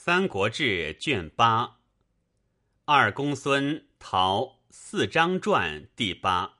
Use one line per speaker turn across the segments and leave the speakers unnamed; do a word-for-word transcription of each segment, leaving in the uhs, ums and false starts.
三国志》卷八，二公孙陶四章传第八。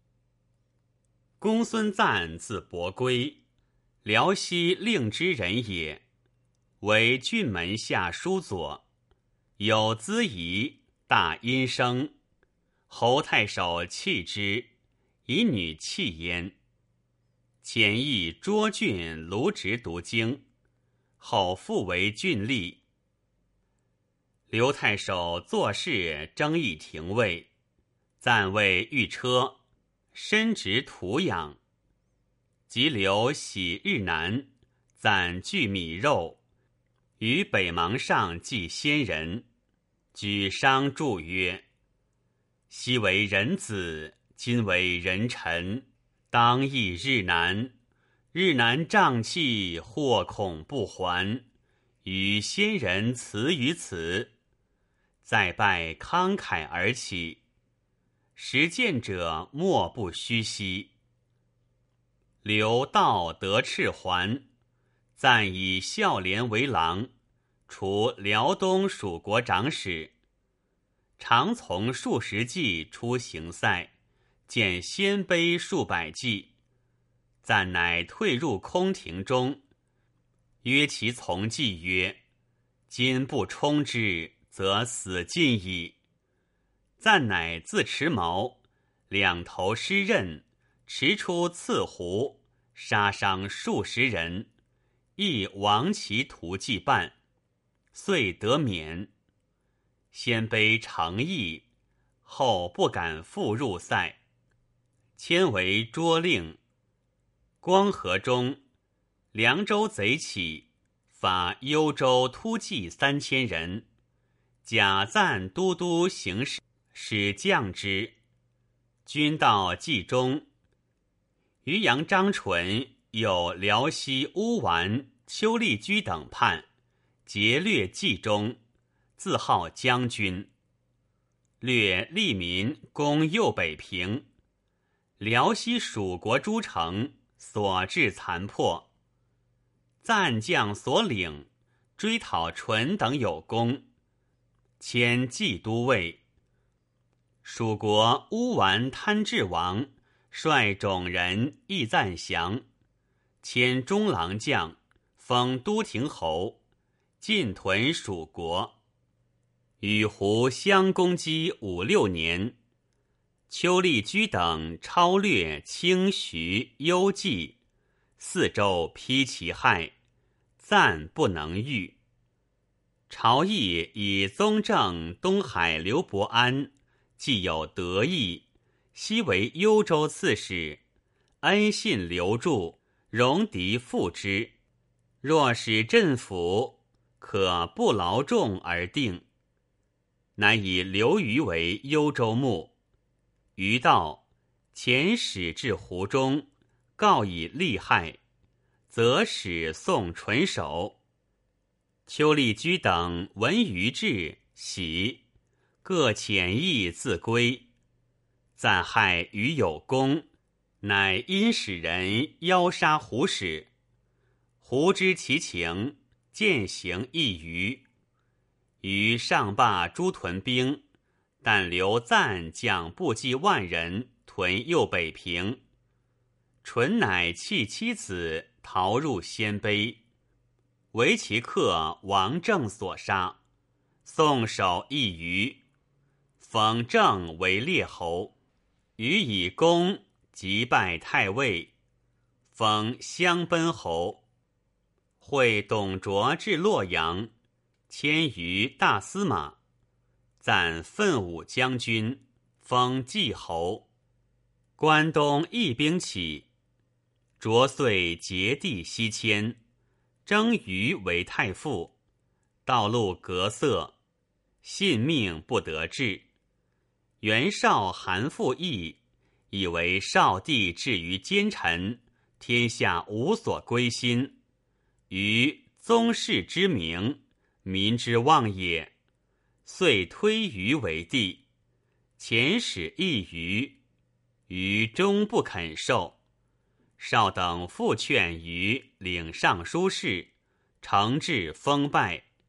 公孙瓒字伯圭，辽西令之人也，为郡门下书左，有资仪，大阴生。侯太守弃之，以女弃焉。遣意涿郡卢植读经，后复为郡吏。刘太守做事争议廷尉，暂为御车，身执土养。及刘喜日南，暂聚米肉，于北邙上祭先人，举觞祝曰：昔为人子，今为人臣，当忆日南。日南瘴气，或恐不还，与先人辞于此。再拜慷慨而起，实见者莫不虚兮。刘道得赤还，暂以孝廉为郎，除辽东属国长史。常从数十骑出行塞，见鲜卑数百骑。暂乃退入空庭中，约其从骑曰：今不冲之，则死尽矣。暂乃自持矛，两头施刃，持出刺胡，杀伤数十人，亦亡其徒骑半，遂得免。鲜卑诚意，后不敢复入塞，迁为涿令。光和中，凉州贼起，发幽州突骑三千人，假赞都督行使，使降之。军到冀中，渔阳张纯有辽西乌丸、丘利居等叛，劫掠冀中，自号将军。掠利民，攻右北平。辽西蜀国诸城所至残破，赞将所领，追讨纯等有功，迁冀都尉。蜀国乌丸贪治王率种人议赞降，迁中郎将，封都亭侯，进屯蜀国。与胡相攻击五六年，丘利居等超略清徐、幽冀，四州披其害，赞不能御。朝议以宗正东海刘伯安既有得意，昔为幽州刺史，恩信留住，戎狄复之。若使镇抚，可不劳众而定。乃以刘虞为幽州牧。虞道，遣使至湖中，告以利害，则使送纯守。丘利居等闻虞至，喜，各遣意自归。赞害虞有功，乃因使人邀杀胡使。胡知其情，践行一虞。虞上罢诸屯兵，但留赞将部骑万人屯右北平。纯乃弃妻子，逃入鲜卑，为其客王正所杀，宋守一虞，封正为列侯。虞以功即拜太尉，封襄奔侯。会董卓至洛阳，迁于大司马，赞奋武将军，封季侯。关东义兵起，卓遂结地西迁，征虞为太傅，道路隔塞，信命不得志。袁绍韩复义，以为少帝至于奸臣，天下无所归心，于宗室之名，民之望也，遂推虞为帝，遣使议虞，虞终不肯受。绍等复劝虞领尚书事，诚挚封拜，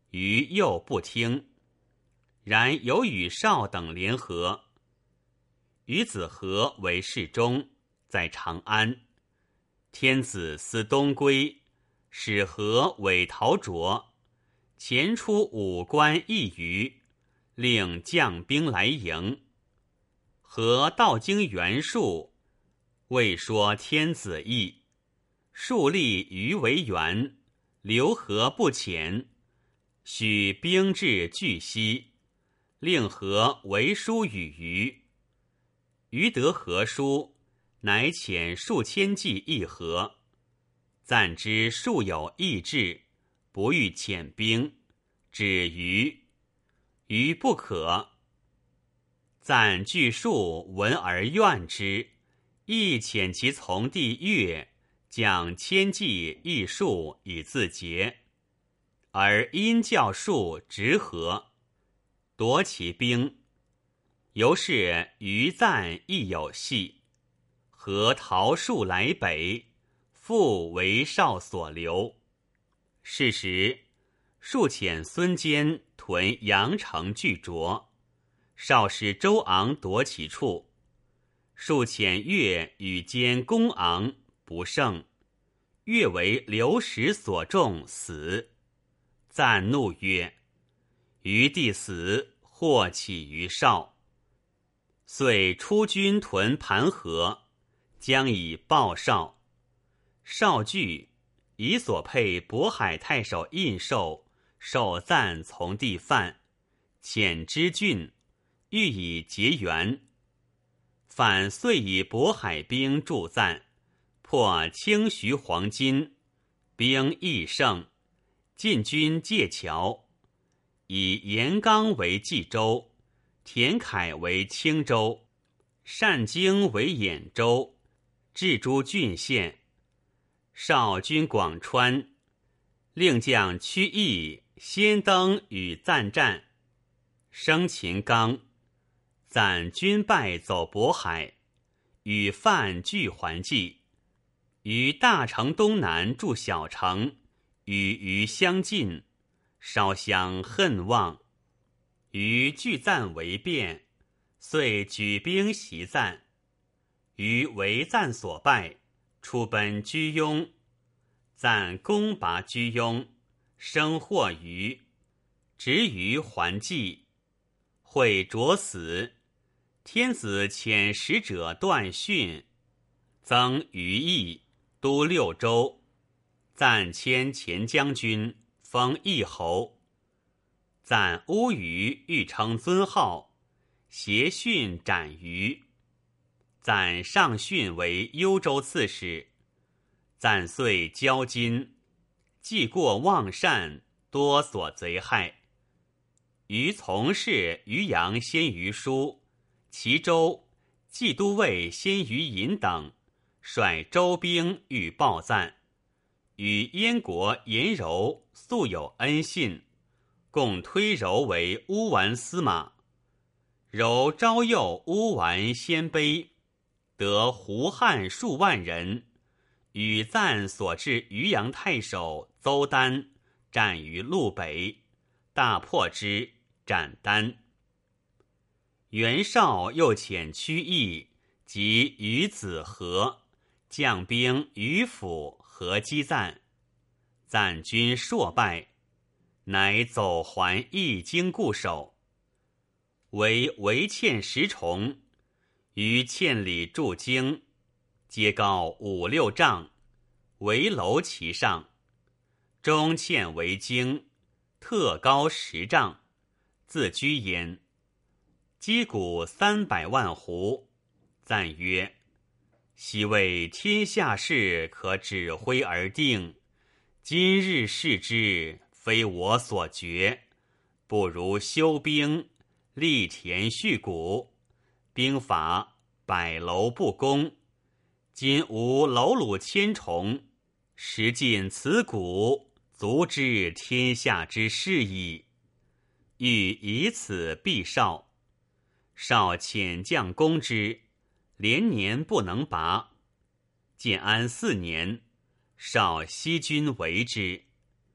余又不听。然有与少等联合，于子和为侍中，在长安。天子思东归，使和委陶卓，前出五关一隅，令将兵来迎。和道经袁术，未说天子意，术立余为援，留和不遣，许兵至巨溪，令和为书与余。余得和书，乃遣数千骑议和，赞之数有意志，不欲遣兵，止余。余不可。赞据数闻而怨之，亦遣其从弟乐，将千骑易数以自节，而因教数直和，夺其兵。由是余赞亦有隙，和逃数来北，复为少所留。是时数遣孙坚屯阳城拒卓，少使周昂夺其处。数遣乐与坚攻昂，不胜，乐为流矢所中，死。赞怒曰：余弟死，祸起于少。遂出军屯盘河，将以报少。少惧，以所配渤海太守印绶受赞从弟范，遣之郡，欲以结缘。反遂以渤海兵助赞，破清徐黄金，兵益胜，进军界桥，以严纲为冀州，田楷为青州，单京为兖州，置诸郡县。少军广川，令将屈义先登与赞战，生秦刚。赞军败走渤海，与范俱还济。于大城东南筑小城，与余相近，稍相恨望。余惧赞为变，遂举兵袭赞。余为赞所败，出奔居庸。赞攻拔居庸，生获余，执余还济。会卓死，天子遣使者断训，增余邑，都六州。赞迁前将军，封义侯。赞乌余欲称尊号，挟训斩余。赞上训为幽州刺史。赞遂交金，既过望善，多所贼害。余从事渔阳先于书、齐州、冀都尉先于尹等，率州兵欲报赞。与燕国颜柔素有恩信，共推柔为乌丸司马。柔招诱乌丸鲜卑，得胡汉数万人，与赞所至渔阳太守邹丹战于路北，大破之，斩丹。袁绍又遣屈义及于子和将兵于府合击赞，赞军硕败，乃走还义京固守。为围堑十重，于堑里筑京，皆高五六丈，围楼其上。中堑为京，特高十丈，自居焉。击鼓三百万斛。赞曰：昔为天下事可指挥而定，今日视之，非我所决，不如修兵，立田蓄谷，兵法百楼不攻。今无楼鲁千重，时尽此鼓，足知天下之事矣。欲以此避少。少遣将攻之，连年不能拔。建安四年，少西军围之。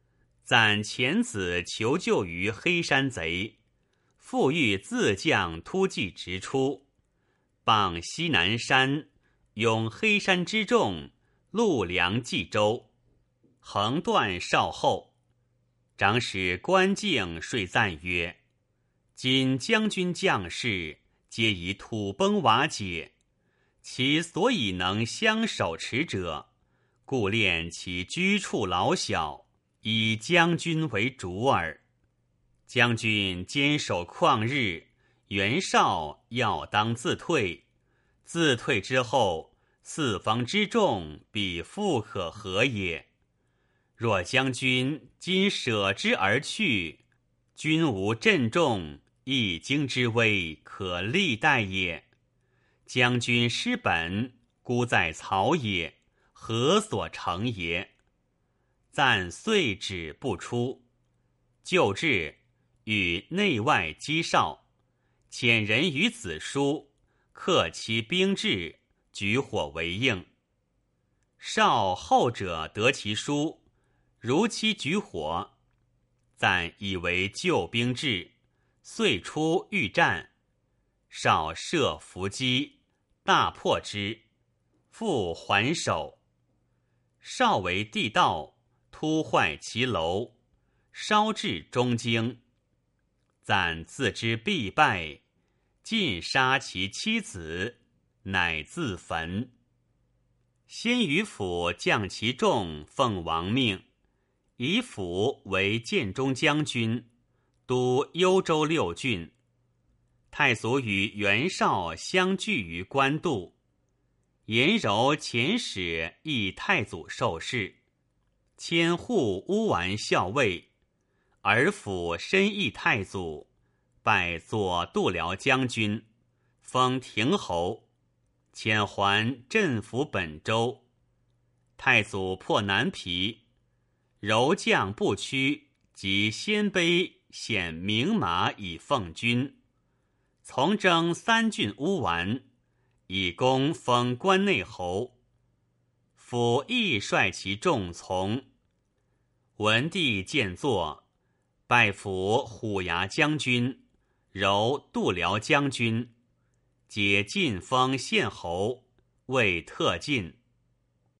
暂遣子求救于黑山贼，复欲自将突骑直出，傍西南山，拥黑山之众，陆梁冀州，横断少后。长史关敬遂赞曰：今将军将士皆以土崩瓦解，其所以能相守持者，故恋其居处老小，以将军为主耳。将军坚守旷日，袁绍要当自退，自退之后，四方之众必复可合也。若将军今舍之而去，君无阵众，一京之危可历代也。将军失本，孤在曹也，何所成也？暂遂止不出。就至，与内外击少，遣人于子书，克其兵至，举火为应。少后者得其书，如期举火，暂以为救兵至，遂出欲战。少设伏击，大破之，复还手。少为地道，突坏其楼，烧至中京。暂自知必败，尽杀其妻子，乃自焚。先于府将其众奉王命，以府为建中将军，督幽州六郡。太祖与袁绍相聚于官渡，颜柔遣使诣太祖受事，迁护乌丸校尉，而府深议太祖，拜左度辽将军，封亭侯，遣还镇抚本州。太祖破南皮，柔将不屈，即鲜卑献名马以奉军，从征三郡乌丸，以功封关内侯。府亦率其众从。文帝见作，拜辅虎牙将军，柔度辽将军，皆晋封县侯，位特进。